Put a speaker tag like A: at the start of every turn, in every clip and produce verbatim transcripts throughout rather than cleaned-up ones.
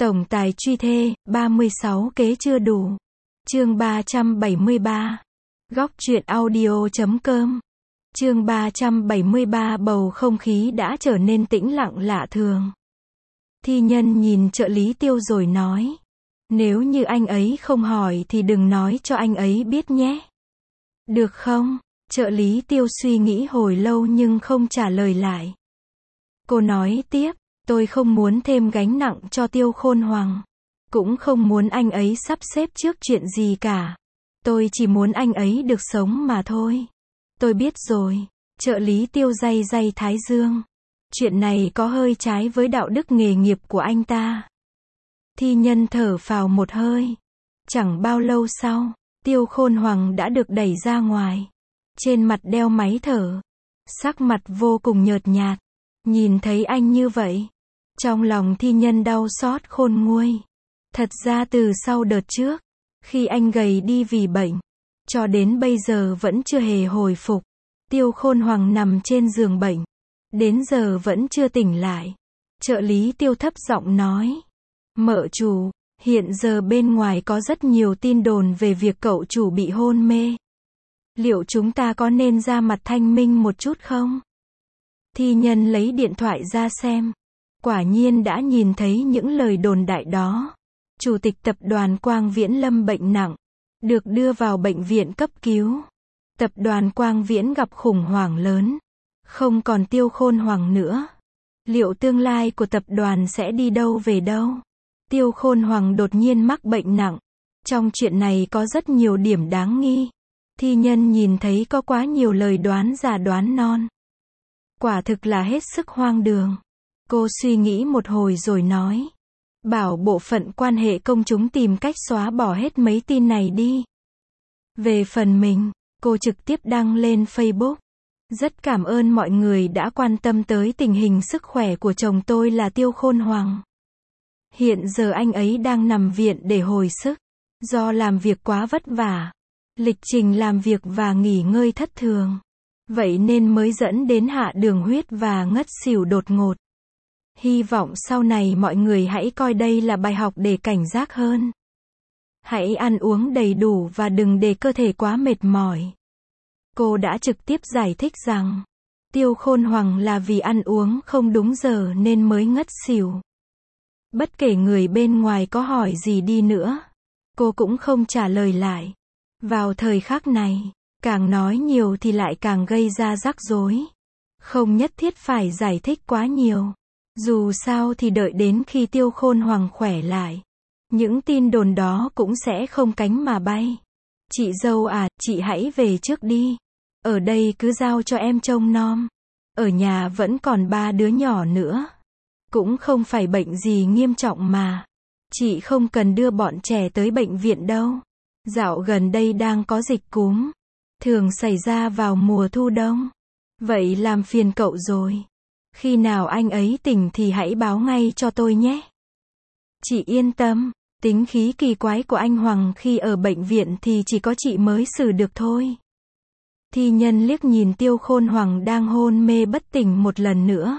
A: Tổng tài truy thê, ba mươi sáu kế chưa đủ. Chương ba trăm bảy mươi ba. Góc truyện audio chấm com. Chương ba trăm bảy mươi ba. Bầu không khí đã trở nên tĩnh lặng lạ thường. Thi Nhân nhìn trợ lý Tiêu rồi nói. Nếu như anh ấy không hỏi thì đừng nói cho anh ấy biết nhé. Được không? Trợ lý Tiêu suy nghĩ hồi lâu nhưng không trả lời lại. Cô nói tiếp, tôi không muốn thêm gánh nặng cho Tiêu Khôn Hoàng. Cũng không muốn anh ấy sắp xếp trước chuyện gì cả. Tôi chỉ muốn anh ấy được sống mà thôi. Tôi biết rồi. Trợ lý Tiêu day day thái dương. Chuyện này có hơi trái với đạo đức nghề nghiệp của anh ta. Thi Nhân thở phào một hơi. Chẳng bao lâu sau, Tiêu Khôn Hoàng đã được đẩy ra ngoài. Trên mặt đeo máy thở. Sắc mặt vô cùng nhợt nhạt. Nhìn thấy anh như vậy, trong lòng Thi Nhân đau xót khôn nguôi. Thật ra từ sau đợt trước, khi anh gầy đi vì bệnh, cho đến bây giờ vẫn chưa hề hồi phục. Tiêu Khôn Hoàng nằm trên giường bệnh, đến giờ vẫn chưa tỉnh lại. Trợ lý Tiêu thấp giọng nói, mợ chủ, hiện giờ bên ngoài có rất nhiều tin đồn về việc cậu chủ bị hôn mê. Liệu chúng ta có nên ra mặt thanh minh một chút không? Thi Nhân lấy điện thoại ra xem. Quả nhiên đã nhìn thấy những lời đồn đại đó. Chủ tịch tập đoàn Quang Viễn lâm bệnh nặng, được đưa vào bệnh viện cấp cứu. Tập đoàn Quang Viễn gặp khủng hoảng lớn. Không còn Tiêu Khôn Hoàng nữa. Liệu tương lai của tập đoàn sẽ đi đâu về đâu? Tiêu Khôn Hoàng đột nhiên mắc bệnh nặng. Trong chuyện này có rất nhiều điểm đáng nghi. Thi Nhân nhìn thấy có quá nhiều lời đoán già đoán non. Quả thực là hết sức hoang đường. Cô suy nghĩ một hồi rồi nói. Bảo bộ phận quan hệ công chúng tìm cách xóa bỏ hết mấy tin này đi. Về phần mình, cô trực tiếp đăng lên Facebook. Rất cảm ơn mọi người đã quan tâm tới tình hình sức khỏe của chồng tôi là Tiêu Khôn Hoàng. Hiện giờ anh ấy đang nằm viện để hồi sức. Do làm việc quá vất vả. Lịch trình làm việc và nghỉ ngơi thất thường. Vậy nên mới dẫn đến hạ đường huyết và ngất xỉu đột ngột. Hy vọng sau này mọi người hãy coi đây là bài học để cảnh giác hơn. Hãy ăn uống đầy đủ và đừng để cơ thể quá mệt mỏi. Cô đã trực tiếp giải thích rằng, Tiêu Khôn Hoàng là vì ăn uống không đúng giờ nên mới ngất xỉu. Bất kể người bên ngoài có hỏi gì đi nữa, cô cũng không trả lời lại. Vào thời khắc này, càng nói nhiều thì lại càng gây ra rắc rối. Không nhất thiết phải giải thích quá nhiều. Dù sao thì đợi đến khi Tiêu Khôn Hoàng khỏe lại, những tin đồn đó cũng sẽ không cánh mà bay. Chị dâu à, chị hãy về trước đi. Ở đây cứ giao cho em trông nom. Ở nhà vẫn còn ba đứa nhỏ nữa. Cũng không phải bệnh gì nghiêm trọng mà. Chị không cần đưa bọn trẻ tới bệnh viện đâu. Dạo gần đây đang có dịch cúm. Thường xảy ra vào mùa thu đông. Vậy làm phiền cậu rồi. Khi nào anh ấy tỉnh thì hãy báo ngay cho tôi nhé. Chị yên tâm, tính khí kỳ quái của anh Hoàng khi ở bệnh viện thì chỉ có chị mới xử được thôi. Thi Nhân liếc nhìn Tiêu Khôn Hoàng đang hôn mê bất tỉnh một lần nữa.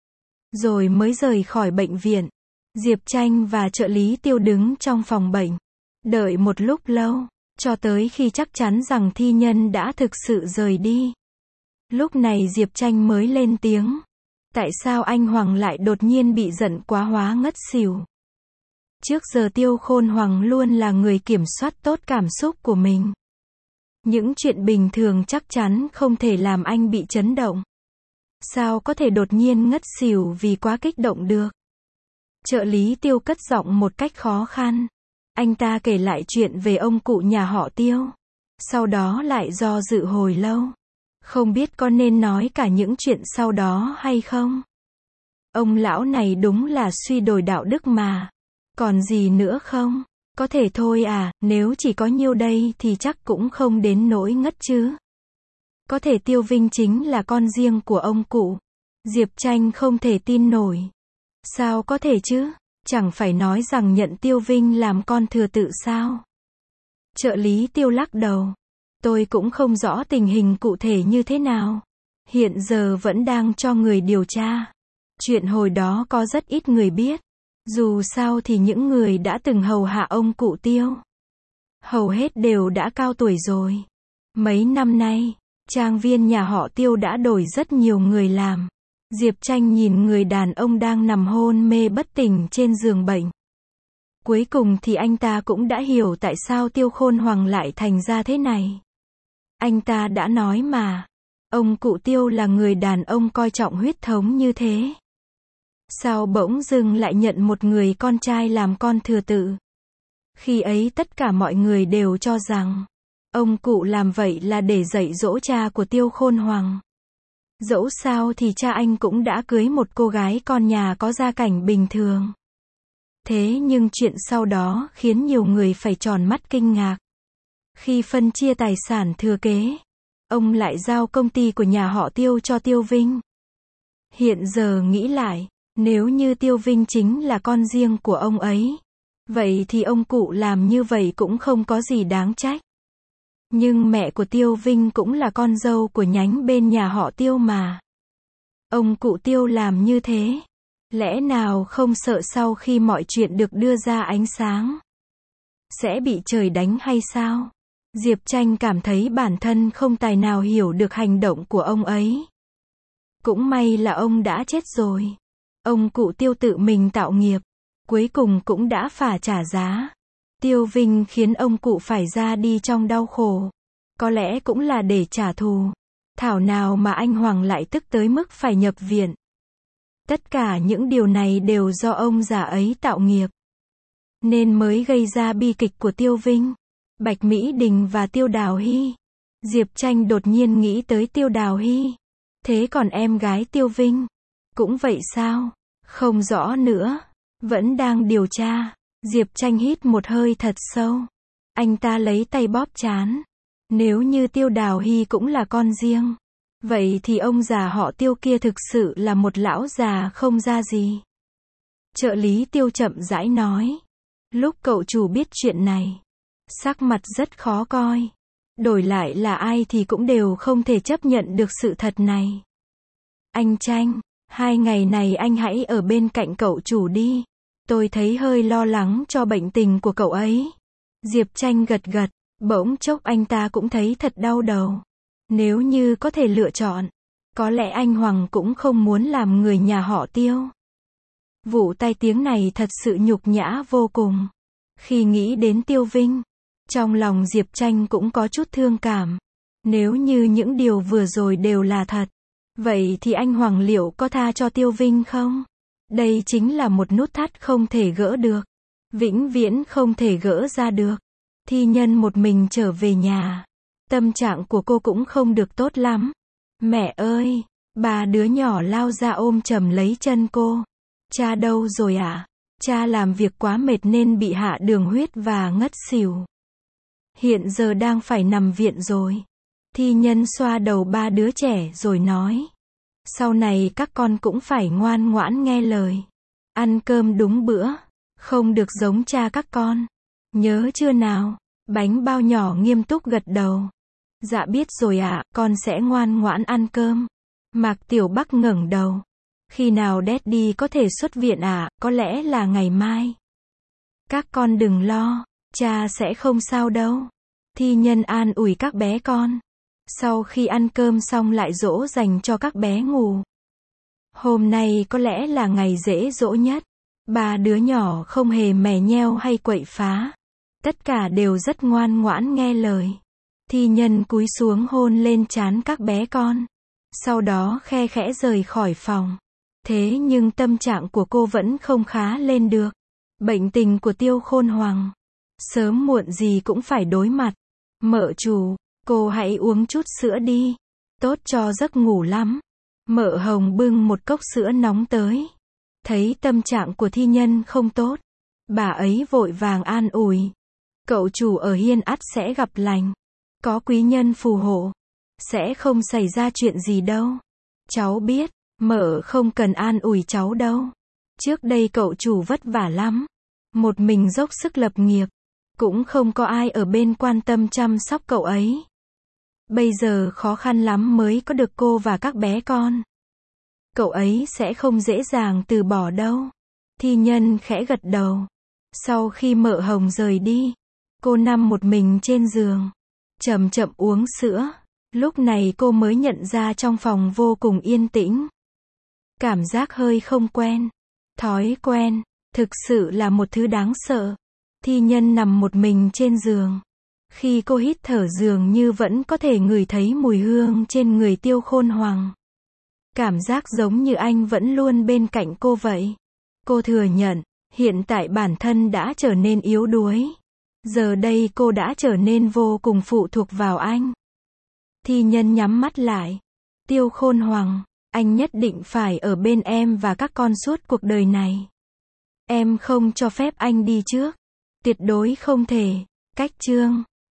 A: Rồi mới rời khỏi bệnh viện. Diệp Tranh và trợ lý Tiêu đứng trong phòng bệnh. Đợi một lúc lâu, cho tới khi chắc chắn rằng Thi Nhân đã thực sự rời đi. Lúc này Diệp Tranh mới lên tiếng. Tại sao anh Hoàng lại đột nhiên bị giận quá hóa ngất xỉu? Trước giờ Tiêu Khôn Hoàng luôn là người kiểm soát tốt cảm xúc của mình. Những chuyện bình thường chắc chắn không thể làm anh bị chấn động. Sao có thể đột nhiên ngất xỉu vì quá kích động được? Trợ lý Tiêu cất giọng một cách khó khăn. Anh ta kể lại chuyện về ông cụ nhà họ Tiêu. Sau đó lại do dự hồi lâu. Không biết có nên nói cả những chuyện sau đó hay không? Ông lão này đúng là suy đồi đạo đức mà. Còn gì nữa không? Có thể thôi à, nếu chỉ có nhiêu đây thì chắc cũng không đến nỗi ngất chứ. Có thể Tiêu Vinh chính là con riêng của ông cụ. Diệp Tranh không thể tin nổi. Sao có thể chứ? Chẳng phải nói rằng nhận Tiêu Vinh làm con thừa tự sao? Trợ lý Tiêu lắc đầu. Tôi cũng không rõ tình hình cụ thể như thế nào. Hiện giờ vẫn đang cho người điều tra. Chuyện hồi đó có rất ít người biết. Dù sao thì những người đã từng hầu hạ ông cụ Tiêu, hầu hết đều đã cao tuổi rồi. Mấy năm nay, trang viên nhà họ Tiêu đã đổi rất nhiều người làm. Diệp Tranh nhìn người đàn ông đang nằm hôn mê bất tỉnh trên giường bệnh. Cuối cùng thì anh ta cũng đã hiểu tại sao Tiêu Khôn Hoàng lại thành ra thế này. Anh ta đã nói mà, ông cụ Tiêu là người đàn ông coi trọng huyết thống như thế. Sao bỗng dưng lại nhận một người con trai làm con thừa tự? Khi ấy tất cả mọi người đều cho rằng, ông cụ làm vậy là để dạy dỗ cha của Tiêu Khôn Hoàng. Dẫu sao thì cha anh cũng đã cưới một cô gái con nhà có gia cảnh bình thường. Thế nhưng chuyện sau đó khiến nhiều người phải tròn mắt kinh ngạc. Khi phân chia tài sản thừa kế, ông lại giao công ty của nhà họ Tiêu cho Tiêu Vinh. Hiện giờ nghĩ lại, nếu như Tiêu Vinh chính là con riêng của ông ấy, vậy thì ông cụ làm như vậy cũng không có gì đáng trách. Nhưng mẹ của Tiêu Vinh cũng là con dâu của nhánh bên nhà họ Tiêu mà. Ông cụ Tiêu làm như thế, lẽ nào không sợ sau khi mọi chuyện được đưa ra ánh sáng, sẽ bị trời đánh hay sao? Diệp Tranh cảm thấy bản thân không tài nào hiểu được hành động của ông ấy. Cũng may là ông đã chết rồi. Ông cụ Tiêu tự mình tạo nghiệp, cuối cùng cũng đã phải trả giá. Tiêu Vinh khiến ông cụ phải ra đi trong đau khổ. Có lẽ cũng là để trả thù. Thảo nào mà anh Hoàng lại tức tới mức phải nhập viện. Tất cả những điều này đều do ông già ấy tạo nghiệp, nên mới gây ra bi kịch của Tiêu Vinh, Bạch Mỹ Đình và Tiêu Đào Hy. Diệp Tranh đột nhiên nghĩ tới Tiêu Đào Hy. Thế còn em gái Tiêu Vinh, cũng vậy sao? Không rõ nữa. Vẫn đang điều tra. Diệp Tranh hít một hơi thật sâu. Anh ta lấy tay bóp trán. Nếu như Tiêu Đào Hy cũng là con riêng, vậy thì ông già họ Tiêu kia thực sự là một lão già không ra gì. Trợ lý Tiêu chậm rãi nói. Lúc cậu chủ biết chuyện này, sắc mặt rất khó coi. Đổi lại là ai thì cũng đều không thể chấp nhận được sự thật này. Anh Tranh, hai ngày này anh hãy ở bên cạnh cậu chủ đi. Tôi thấy hơi lo lắng cho bệnh tình của cậu ấy. Diệp Tranh gật gật, bỗng chốc anh ta cũng thấy thật đau đầu. Nếu như có thể lựa chọn, có lẽ anh Hoàng cũng không muốn làm người nhà họ Tiêu. Vụ tai tiếng này thật sự nhục nhã vô cùng. Khi nghĩ đến Tiêu Vinh, trong lòng Diệp Tranh cũng có chút thương cảm. Nếu như những điều vừa rồi đều là thật, vậy thì anh Hoàng liệu có tha cho Tiêu Vinh không? Đây chính là một nút thắt không thể gỡ được. Vĩnh viễn không thể gỡ ra được. Thi Nhân một mình trở về nhà. Tâm trạng của cô cũng không được tốt lắm. Mẹ ơi! Ba đứa nhỏ lao ra ôm chầm lấy chân cô. Cha đâu rồi ạ? À? Cha làm việc quá mệt nên bị hạ đường huyết và ngất xỉu. Hiện giờ đang phải nằm viện rồi. Thi Nhân xoa đầu ba đứa trẻ rồi nói. Sau này các con cũng phải ngoan ngoãn nghe lời. Ăn cơm đúng bữa. Không được giống cha các con. Nhớ chưa nào? Bánh bao nhỏ nghiêm túc gật đầu. Dạ biết rồi ạ, à, con sẽ ngoan ngoãn ăn cơm. Mạc Tiểu Bắc ngẩng đầu. Khi nào Daddy có thể xuất viện ạ? À? Có lẽ là ngày mai. Các con đừng lo, cha sẽ không sao đâu. Thi Nhân an ủi các bé con. Sau khi ăn cơm xong lại dỗ dành cho các bé ngủ. Hôm nay có lẽ là ngày dễ dỗ nhất. Ba đứa nhỏ không hề mè nheo hay quậy phá. Tất cả đều rất ngoan ngoãn nghe lời. Thi Nhân cúi xuống hôn lên trán các bé con. Sau đó khe khẽ rời khỏi phòng. Thế nhưng tâm trạng của cô vẫn không khá lên được. Bệnh tình của Tiêu Khôn Hoàng, sớm muộn gì cũng phải đối mặt. Mợ chủ, cô hãy uống chút sữa đi. Tốt cho giấc ngủ lắm. Mợ Hồng bưng một cốc sữa nóng tới. Thấy tâm trạng của Thi Nhân không tốt, bà ấy vội vàng an ủi. Cậu chủ ở hiên ắt sẽ gặp lành. Có quý nhân phù hộ, sẽ không xảy ra chuyện gì đâu. Cháu biết, mợ không cần an ủi cháu đâu. Trước đây cậu chủ vất vả lắm. Một mình dốc sức lập nghiệp. Cũng không có ai ở bên quan tâm chăm sóc cậu ấy. Bây giờ khó khăn lắm mới có được cô và các bé con. Cậu ấy sẽ không dễ dàng từ bỏ đâu. Thi Nhân khẽ gật đầu. Sau khi Mợ Hồng rời đi, cô nằm một mình trên giường, chậm chậm uống sữa. Lúc này cô mới nhận ra trong phòng vô cùng yên tĩnh. Cảm giác hơi không quen. Thói quen, thực sự là một thứ đáng sợ. Thi Nhân nằm một mình trên giường. Khi cô hít thở dường như vẫn có thể ngửi thấy mùi hương trên người Tiêu Khôn Hoàng. Cảm giác giống như anh vẫn luôn bên cạnh cô vậy. Cô thừa nhận, hiện tại bản thân đã trở nên yếu đuối. Giờ đây cô đã trở nên vô cùng phụ thuộc vào anh. Thi Nhân nhắm mắt lại. Tiêu Khôn Hoàng, anh nhất định phải ở bên em và các con suốt cuộc đời này. Em không cho phép anh đi trước. Tuyệt đối không thể. Cách chương